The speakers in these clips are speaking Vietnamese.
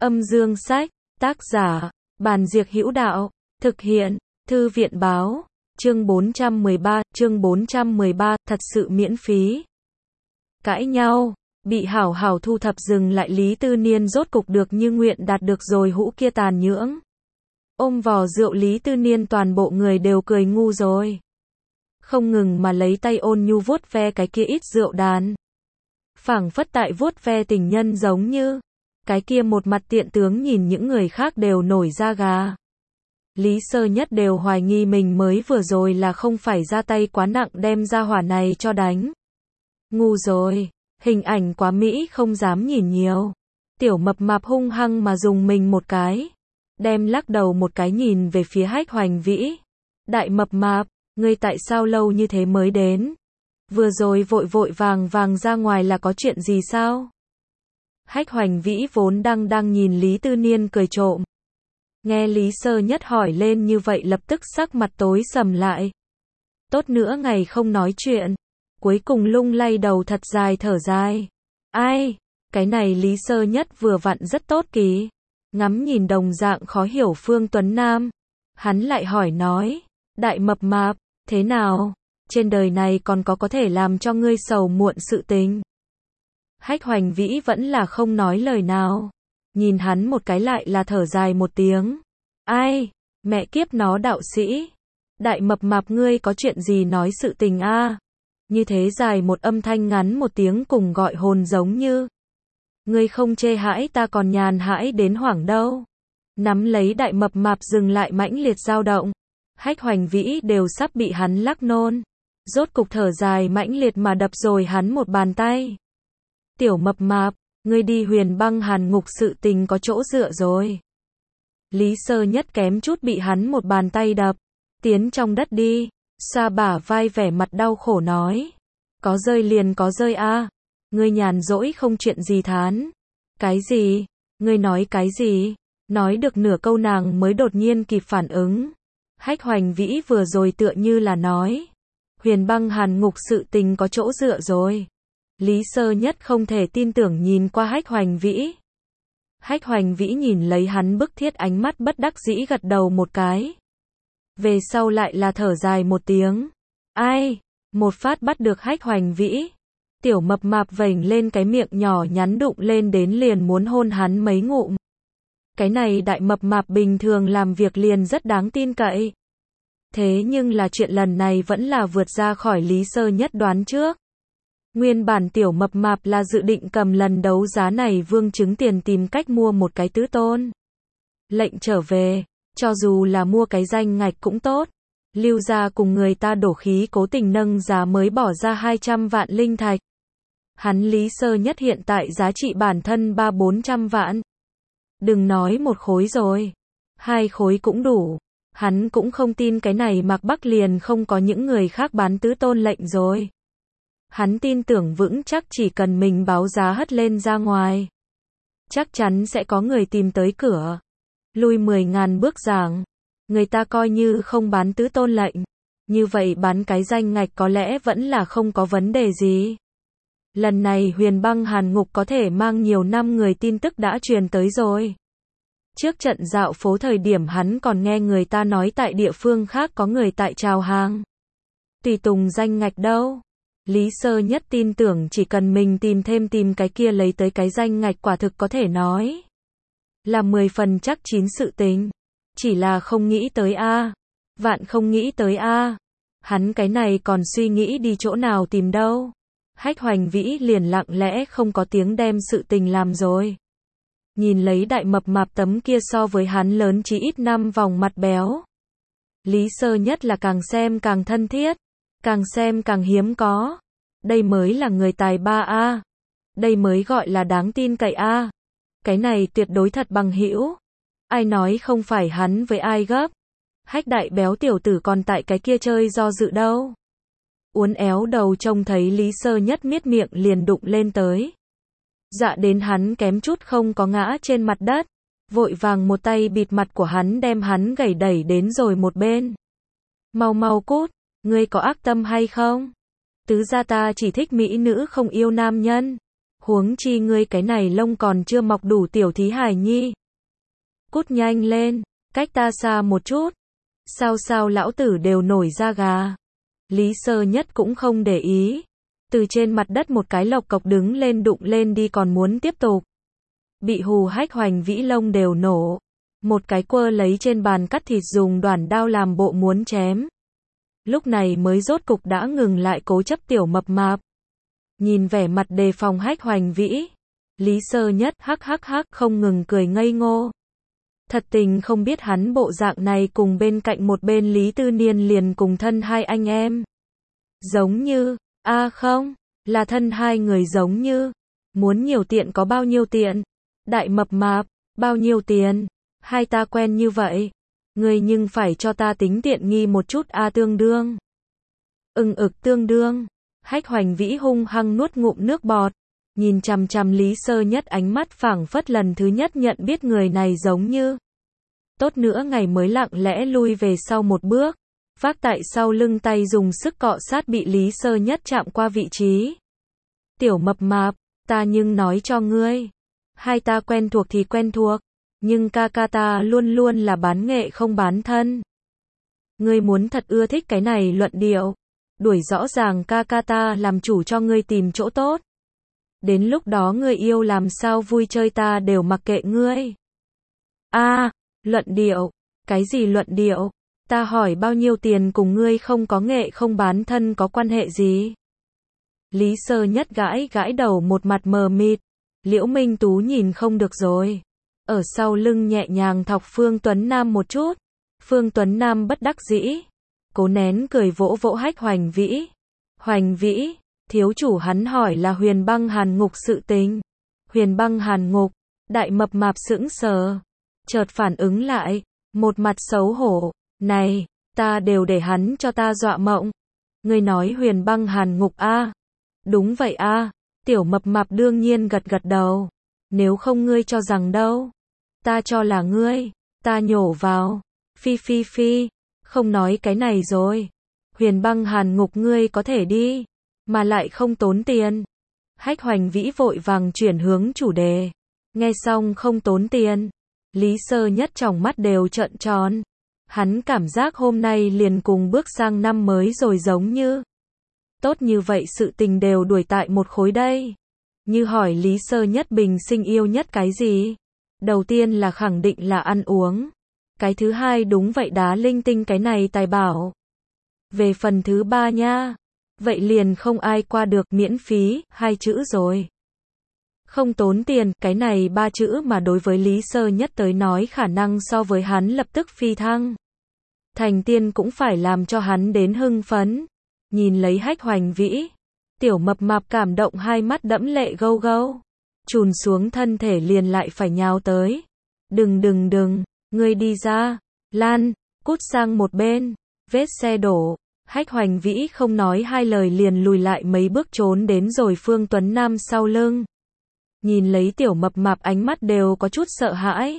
Âm dương sách, tác giả, Bàn Diệc Hữu Đạo, thực hiện, Thư viện báo, chương 413, thật sự miễn phí. Cãi nhau, bị hảo hảo thu thập dừng lại Lý Tư Niên rốt cục được như nguyện đạt được rồi hũ kia tàn nhưỡng. Ôm vò rượu Lý Tư Niên toàn bộ người đều cười ngu rồi. Không ngừng mà lấy tay ôn nhu vuốt ve cái kia ít rượu đàn. Phảng phất tại vuốt ve tình nhân giống như. Cái kia một mặt tiện tướng nhìn những người khác đều nổi da gà. Lý Sơ Nhất đều hoài nghi mình mới vừa rồi là không phải ra tay quá nặng đem ra hỏa này cho đánh. Ngu rồi, hình ảnh quá mỹ không dám nhìn nhiều. Tiểu mập mạp hung hăng mà dùng mình một cái. Đem lắc đầu một cái nhìn về phía Hách Hoành Vĩ. Đại mập mạp, ngươi tại sao lâu như thế mới đến? Vừa rồi vội vội vàng ra ngoài là có chuyện gì sao? Hách Hoành Vĩ vốn đang nhìn Lý Tư Niên cười trộm. Nghe Lý Sơ Nhất hỏi lên như vậy lập tức sắc mặt tối sầm lại. Tốt nữa ngày không nói chuyện. Cuối cùng lung lay đầu thật dài thở dài. Ai? Cái này Lý Sơ Nhất vừa vặn rất tốt kỳ. Ngắm nhìn đồng dạng khó hiểu Phương Tuấn Nam. Hắn lại hỏi nói. Đại mập mạp, thế nào? Trên đời này còn có thể làm cho ngươi sầu muộn sự tình. Hách Hoành Vĩ vẫn là không nói lời nào. Nhìn hắn một cái lại là thở dài một tiếng. Ai? Mẹ kiếp nó đạo sĩ. Đại mập mạp ngươi có chuyện gì nói sự tình a? Như thế dài một âm thanh ngắn một tiếng cùng gọi hồn giống như. Ngươi không chê hãi ta còn nhàn hãi đến hoảng đâu. Nắm lấy đại mập mạp dừng lại mãnh liệt dao động. Hách Hoành Vĩ đều sắp bị hắn lắc nôn. Rốt cục thở dài mãnh liệt mà đập rồi hắn một bàn tay. Tiểu mập mạp, ngươi đi Huyền Băng Hàn Ngục sự tình có chỗ dựa rồi. Lý Sơ Nhất kém chút bị hắn một bàn tay đập. Tiến trong đất đi. Xoa bả vai vẻ mặt đau khổ nói. Có rơi liền có rơi a. Ngươi nhàn rỗi không chuyện gì thán. Cái gì? Ngươi nói cái gì? Nói được nửa câu nàng mới đột nhiên kịp phản ứng. Hách Hoành Vĩ vừa rồi tựa như là nói. Huyền Băng Hàn Ngục sự tình có chỗ dựa rồi. Lý Sơ Nhất không thể tin tưởng nhìn qua Hách Hoành Vĩ. Hách Hoành Vĩ nhìn lấy hắn bức thiết ánh mắt bất đắc dĩ gật đầu một cái. Về sau lại là thở dài một tiếng. Ai? Một phát bắt được Hách Hoành Vĩ. Tiểu mập mạp vểnh lên cái miệng nhỏ nhắn đụng lên đến liền muốn hôn hắn mấy ngụm. Cái này đại mập mạp bình thường làm việc liền rất đáng tin cậy. Thế nhưng là chuyện lần này vẫn là vượt ra khỏi Lý Sơ Nhất đoán trước. Nguyên bản tiểu mập mạp là dự định cầm lần đấu giá này vương chứng tiền tìm cách mua một cái tứ tôn. Lệnh trở về, cho dù là mua cái danh ngạch cũng tốt. Lưu gia cùng người ta đổ khí cố tình nâng giá mới bỏ ra 200 vạn linh thạch. Hắn Lý Sơ Nhất hiện tại giá trị bản thân 300-400 vạn. Đừng nói một khối rồi. 2 khối cũng đủ. Hắn cũng không tin cái này Mạc Bắc liền không có những người khác bán tứ tôn lệnh rồi. Hắn tin tưởng vững chắc chỉ cần mình báo giá hất lên ra ngoài. Chắc chắn sẽ có người tìm tới cửa. Lui 10.000 bước giảng. Người ta coi như không bán tứ tôn lệnh. Như vậy bán cái danh ngạch có lẽ vẫn là không có vấn đề gì. Lần này Huyền Băng Hàn Ngục có thể mang nhiều năm người tin tức đã truyền tới rồi. Trước trận dạo phố thời điểm hắn còn nghe người ta nói tại địa phương khác có người tại chào hàng. Tùy tùng danh ngạch đâu. Lý Sơ Nhất tin tưởng chỉ cần mình tìm cái kia lấy tới cái danh ngạch quả thực có thể nói. Là 10 phần chắc chín sự tình. Chỉ là không nghĩ tới a. Vạn không nghĩ tới a. Hắn cái này còn suy nghĩ đi chỗ nào tìm đâu. Hách Hoành Vĩ liền lặng lẽ không có tiếng đem sự tình làm rồi. Nhìn lấy đại mập mạp tấm kia so với hắn lớn chí ít 5 vòng mặt béo. Lý Sơ Nhất là càng xem càng thân thiết. Càng xem càng hiếm có. Đây mới là người tài ba a. Đây mới gọi là đáng tin cậy a. Cái này tuyệt đối thật bằng hữu. Ai nói không phải hắn với ai gấp. Hách đại béo tiểu tử còn tại cái kia chơi do dự đâu. Uốn éo đầu trông thấy Lý Sơ Nhất miết miệng liền đụng lên tới. Dạ đến hắn kém chút không có ngã trên mặt đất. Vội vàng một tay bịt mặt của hắn đem hắn gẩy đẩy đến rồi một bên. Mau cút, ngươi có ác tâm hay không? Tứ gia ta chỉ thích mỹ nữ không yêu nam nhân. Huống chi ngươi cái này lông còn chưa mọc đủ tiểu thí hài nhi. Cút nhanh lên, cách ta xa một chút. Sao lão tử đều nổi da gà. Lý Sơ Nhất cũng không để ý. Từ trên mặt đất một cái lộc cộc đứng lên đụng lên đi còn muốn tiếp tục. Bị hù Hách Hoành Vĩ lông đều nổ. Một cái quơ lấy trên bàn cắt thịt dùng đoản đao làm bộ muốn chém. Lúc này mới rốt cục đã ngừng lại cố chấp tiểu mập mạp. Nhìn vẻ mặt đề phòng Hách Hoành Vĩ. Lý Sơ Nhất hắc không ngừng cười ngây ngô. Thật tình không biết hắn bộ dạng này cùng bên cạnh một bên Lý Tư Niên liền cùng thân hai anh em. Giống như, không, là thân hai người giống như. Muốn nhiều tiện có bao nhiêu tiện. Đại mập mạp, bao nhiêu tiền. Hai ta quen như vậy. Ngươi nhưng phải cho ta tính tiện nghi một chút tương đương. Tương đương. Hách Hoành Vĩ hung hăng nuốt ngụm nước bọt. Nhìn chằm chằm Lý Sơ Nhất ánh mắt phảng phất lần thứ nhất nhận biết người này giống như. Tốt nữa ngày mới lặng lẽ lui về sau một bước. Vác tại sau lưng tay dùng sức cọ sát bị Lý Sơ Nhất chạm qua vị trí. Tiểu mập mạp, ta nhưng nói cho ngươi. Hai ta quen thuộc thì quen thuộc. Nhưng ca ta luôn luôn là bán nghệ không bán thân. Ngươi muốn thật ưa thích cái này luận điệu. Đuổi rõ ràng ca ta làm chủ cho ngươi tìm chỗ tốt. Đến lúc đó ngươi yêu làm sao vui chơi ta đều mặc kệ ngươi. Luận điệu. Cái gì luận điệu? Ta hỏi bao nhiêu tiền cùng ngươi không có nghệ không bán thân có quan hệ gì? Lý Sơ Nhất gãi đầu một mặt mờ mịt. Liễu Minh Tú nhìn không được rồi. Ở sau lưng nhẹ nhàng thọc Phương Tuấn Nam một chút. Phương Tuấn Nam bất đắc dĩ. Cố nén cười vỗ vỗ Hách Hoành Vĩ. Hoành Vĩ, thiếu chủ hắn hỏi là Huyền Băng Hàn Ngục sự tình. Huyền Băng Hàn Ngục, đại mập mạp sững sờ. Chợt phản ứng lại, một mặt xấu hổ. Này, ta đều để hắn cho ta dọa mộng. Ngươi nói Huyền Băng Hàn Ngục Đúng vậy Tiểu mập mạp đương nhiên gật đầu. Nếu không ngươi cho rằng đâu. Ta cho là ngươi. Ta nhổ vào. Phi. Không nói cái này rồi. Huyền Băng Hàn Ngục ngươi có thể đi. Mà lại không tốn tiền. Hách Hoành Vĩ vội vàng chuyển hướng chủ đề. Nghe xong không tốn tiền. Lý Sơ Nhất tròng mắt đều trợn tròn. Hắn cảm giác hôm nay liền cùng bước sang năm mới rồi giống như. Tốt như vậy sự tình đều đuổi tại một khối đây. Như hỏi Lý Sơ Nhất bình sinh yêu nhất cái gì? Đầu tiên là khẳng định là ăn uống. Cái thứ hai đúng vậy đá linh tinh cái này tài bảo. Về phần thứ ba nha. Vậy liền không ai qua được miễn phí, 2 chữ rồi. Không tốn tiền, cái này 3 chữ mà đối với Lý Sơ Nhất tới nói khả năng so với hắn lập tức phi thăng. Thành tiên cũng phải làm cho hắn đến hưng phấn. Nhìn lấy Hách Hoành Vĩ. Tiểu mập mạp cảm động hai mắt đẫm lệ gâu. Chùn xuống thân thể liền lại phải nhào tới. Đừng, ngươi đi ra. Lan, cút sang một bên. Vết xe đổ. Hách Hoành Vĩ không nói hai lời liền lùi lại mấy bước trốn đến rồi Phương Tuấn Nam sau lưng. Nhìn lấy tiểu mập mạp ánh mắt đều có chút sợ hãi.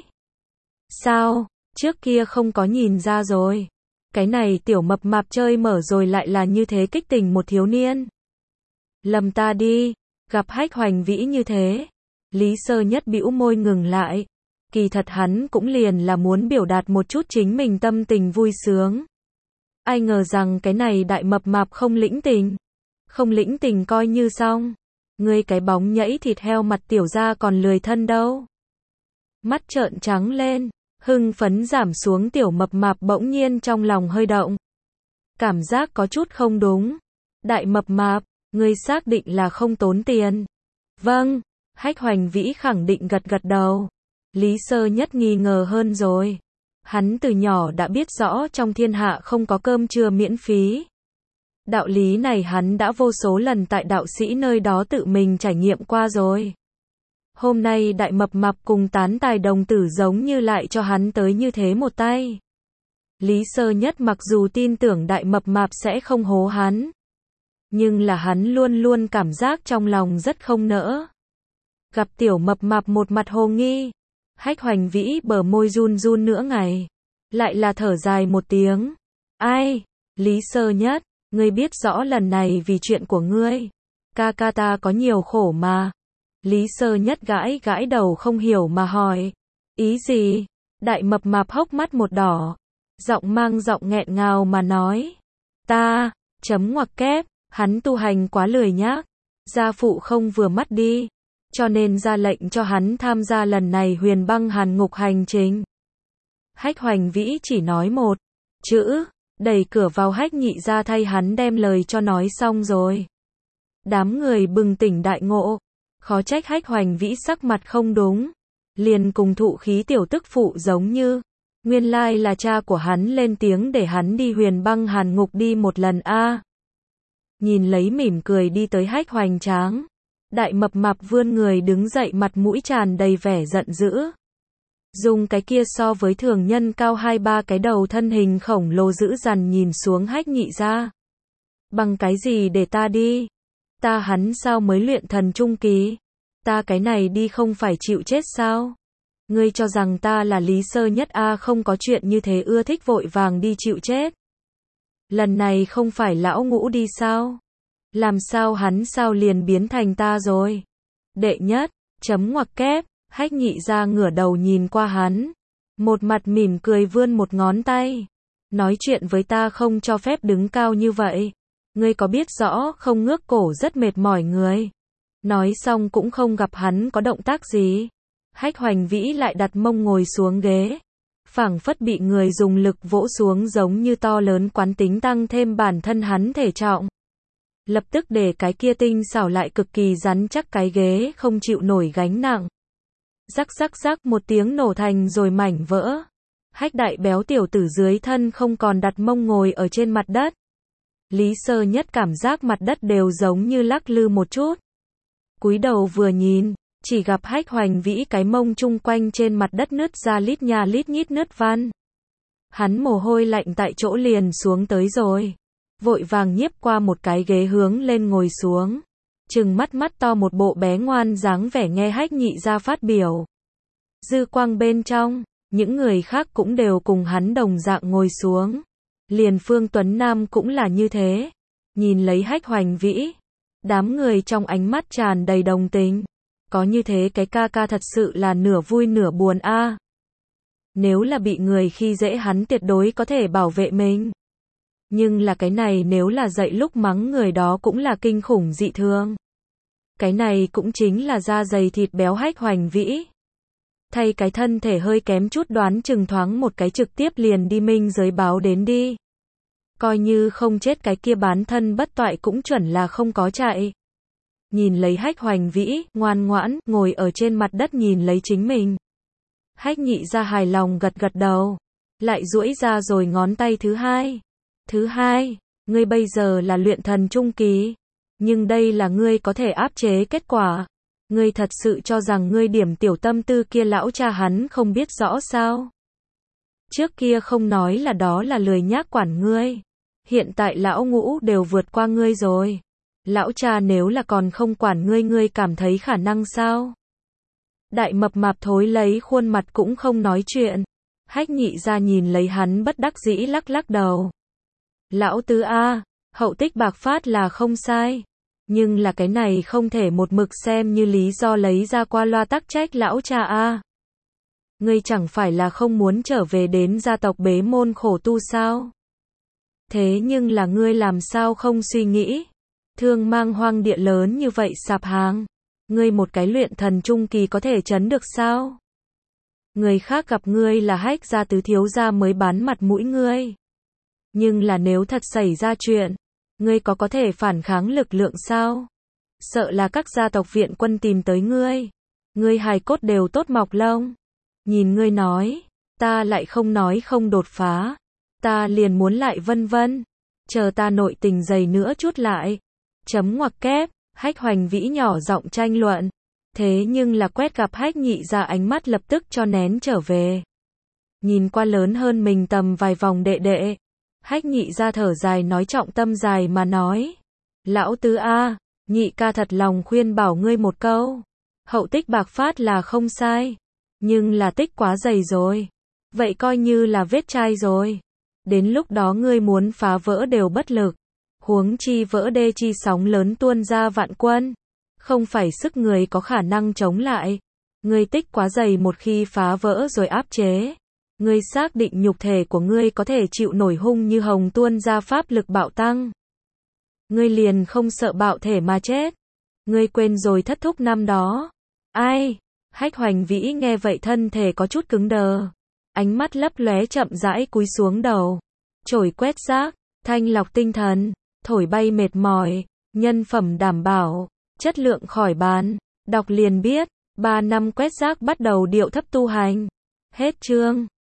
Sao, trước kia không có nhìn ra rồi. Cái này tiểu mập mạp chơi mở rồi lại là như thế kích tình một thiếu niên. Lầm ta đi, gặp Hách Hoành Vĩ như thế. Lý Sơ Nhất bĩu môi ngừng lại. Kỳ thật hắn cũng liền là muốn biểu đạt một chút chính mình tâm tình vui sướng. Ai ngờ rằng cái này đại mập mạp không lĩnh tình. Không lĩnh tình coi như xong. Ngươi cái bóng nhẫy thịt heo mặt tiểu ra còn lười thân đâu. Mắt trợn trắng lên, hưng phấn giảm xuống tiểu mập mạp bỗng nhiên trong lòng hơi động. Cảm giác có chút không đúng. Đại mập mạp, ngươi xác định là không tốn tiền. Vâng, Hách Hoành Vĩ khẳng định gật đầu. Lý Sơ Nhất nghi ngờ hơn rồi. Hắn từ nhỏ đã biết rõ trong thiên hạ không có cơm trưa miễn phí. Đạo lý này hắn đã vô số lần tại đạo sĩ nơi đó tự mình trải nghiệm qua rồi. Hôm nay đại mập mạp cùng tán tài đồng tử giống như lại cho hắn tới như thế một tay. Lý Sơ Nhất mặc dù tin tưởng đại mập mạp sẽ không hố hắn. Nhưng là hắn luôn luôn cảm giác trong lòng rất không nỡ. Gặp tiểu mập mạp một mặt hồ nghi. Hách Hoành Vĩ bờ môi run nửa ngày. Lại là thở dài một tiếng. Ai? Lý Sơ Nhất, ngươi biết rõ lần này vì chuyện của ngươi. Ca ta có nhiều khổ mà. Lý Sơ Nhất gãi gãi đầu không hiểu mà hỏi. Ý gì? Đại mập mạp hốc mắt một đỏ. Giọng mang giọng nghẹn ngào mà nói. Ta, chấm ngoặc kép, hắn tu hành quá lười nhác. Gia phụ không vừa mắt đi. Cho nên ra lệnh cho hắn tham gia lần này Huyền Băng Hàn Ngục hành trình. Hách Hoành Vĩ chỉ nói một chữ, đẩy cửa vào Hách Nhị ra thay hắn đem lời cho nói xong rồi. Đám người bừng tỉnh đại ngộ, khó trách Hách Hoành Vĩ sắc mặt không đúng, liền cùng thụ khí tiểu tức phụ giống như, nguyên lai là cha của hắn lên tiếng để hắn đi Huyền Băng Hàn Ngục đi một lần a. Nhìn lấy mỉm cười đi tới Hách Hoành Tráng, đại mập mạp vươn người đứng dậy mặt mũi tràn đầy vẻ giận dữ. Dùng cái kia so với thường nhân cao 2-3 cái đầu thân hình khổng lồ dữ dằn nhìn xuống Hách Nhị ra. Bằng cái gì để ta đi? Ta hắn sao mới luyện thần trung kỳ? Ta cái này đi không phải chịu chết sao? Ngươi cho rằng ta là Lý Sơ Nhất a, không có chuyện như thế, ưa thích vội vàng đi chịu chết. Lần này không phải lão ngũ đi sao? Làm sao hắn sao liền biến thành ta rồi? Đệ nhất, chấm ngoặc kép. Hách Nhị ra ngửa đầu nhìn qua hắn, một mặt mỉm cười vươn một ngón tay. Nói chuyện với ta không cho phép đứng cao như vậy. Ngươi có biết rõ không, ngước cổ rất mệt mỏi người. Nói xong cũng không gặp hắn có động tác gì. Hách Hoành Vĩ lại đặt mông ngồi xuống ghế. Phảng phất bị người dùng lực vỗ xuống, giống như to lớn quán tính tăng thêm bản thân hắn thể trọng. Lập tức để cái kia tinh xảo lại cực kỳ rắn chắc cái ghế không chịu nổi gánh nặng. Rắc rắc rắc một tiếng nổ thành rồi mảnh vỡ. Hách đại béo tiểu tử dưới thân không còn đặt mông ngồi ở trên mặt đất. Lý Sơ Nhất cảm giác mặt đất đều giống như lắc lư một chút. Cúi đầu vừa nhìn, chỉ gặp Hách Hoành Vĩ cái mông chung quanh trên mặt đất nứt ra lít nha lít nhít nứt van. Hắn mồ hôi lạnh tại chỗ liền xuống tới rồi. Vội vàng nhiếp qua một cái ghế hướng lên ngồi xuống. Trừng mắt mắt to một bộ bé ngoan dáng vẻ nghe Hách Nhị ra phát biểu. Dư quang bên trong, những người khác cũng đều cùng hắn đồng dạng ngồi xuống. Liền Phương Tuấn Nam cũng là như thế. Nhìn lấy Hách Hoành Vĩ, đám người trong ánh mắt tràn đầy đồng tình. Có như thế cái ca ca thật sự là nửa vui nửa buồn a. Nếu là bị người khi dễ hắn tuyệt đối có thể bảo vệ mình. Nhưng là cái này nếu là dậy lúc mắng người đó cũng là kinh khủng dị thường. Cái này cũng chính là da dày thịt béo Hách Hoành Vĩ. Thay cái thân thể hơi kém chút đoán chừng thoáng một cái trực tiếp liền đi minh giới báo đến đi. Coi như không chết cái kia bán thân bất toại cũng chuẩn là không có chạy. Nhìn lấy Hách Hoành Vĩ, ngoan ngoãn, ngồi ở trên mặt đất nhìn lấy chính mình. Hách Nhị ra hài lòng gật gật đầu. Lại duỗi ra rồi ngón tay thứ hai. Thứ hai, ngươi bây giờ là luyện thần trung kỳ. Nhưng đây là ngươi có thể áp chế kết quả. Ngươi thật sự cho rằng ngươi điểm tiểu tâm tư kia lão cha hắn không biết rõ sao? Trước kia không nói là đó là lười nhác quản ngươi. Hiện tại lão ngũ đều vượt qua ngươi rồi. Lão cha nếu là còn không quản ngươi, ngươi cảm thấy khả năng sao? Đại mập mạp thối lấy khuôn mặt cũng không nói chuyện. Hách Nhị ra nhìn lấy hắn bất đắc dĩ lắc lắc đầu. Lão tứ a, hậu tích bạc phát là không sai. Nhưng là cái này không thể một mực xem như lý do lấy ra qua loa tắc trách lão cha a. Ngươi chẳng phải là không muốn trở về đến gia tộc bế môn khổ tu sao? Thế nhưng là ngươi làm sao không suy nghĩ? Thương mang hoang địa lớn như vậy sạp hàng. Ngươi một cái luyện thần trung kỳ có thể chấn được sao? Người khác gặp ngươi là Hách gia tứ thiếu gia mới bán mặt mũi ngươi. Nhưng là nếu thật xảy ra chuyện, ngươi có thể phản kháng lực lượng sao? Sợ là các gia tộc viện quân tìm tới ngươi. Ngươi hài cốt đều tốt mọc lông. Nhìn ngươi nói, ta lại không nói không đột phá. Ta liền muốn lại vân vân. Chờ ta nội tình dày nữa chút lại. Chấm ngoặc kép, Hách Hoành Vĩ nhỏ giọng tranh luận. Thế nhưng là quét gặp Hách Nhị ra ánh mắt lập tức cho nén trở về. Nhìn qua lớn hơn mình tầm vài vòng đệ đệ. Hách Nhị ra thở dài nói trọng tâm dài mà nói. Lão tứ a, Nhị ca thật lòng khuyên bảo ngươi một câu. Hậu tích bạc phát là không sai. Nhưng là tích quá dày rồi. Vậy coi như là vết chai rồi. Đến lúc đó ngươi muốn phá vỡ đều bất lực. Huống chi vỡ đê chi sóng lớn tuôn ra vạn quân. Không phải sức người có khả năng chống lại. Ngươi tích quá dày một khi phá vỡ rồi áp chế. Ngươi xác định nhục thể của ngươi có thể chịu nổi hung như hồng tuôn ra pháp lực bạo tăng. Ngươi liền không sợ bạo thể mà chết. Ngươi quên rồi thất thúc năm đó. Ai? Hách Hoành Vĩ nghe vậy thân thể có chút cứng đờ. Ánh mắt lấp lóe chậm rãi cúi xuống đầu. Chổi quét rác, thanh lọc tinh thần, thổi bay mệt mỏi, nhân phẩm đảm bảo, chất lượng khỏi bàn. Đọc liền biết, 3 năm quét rác bắt đầu điệu thấp tu hành. Hết chương.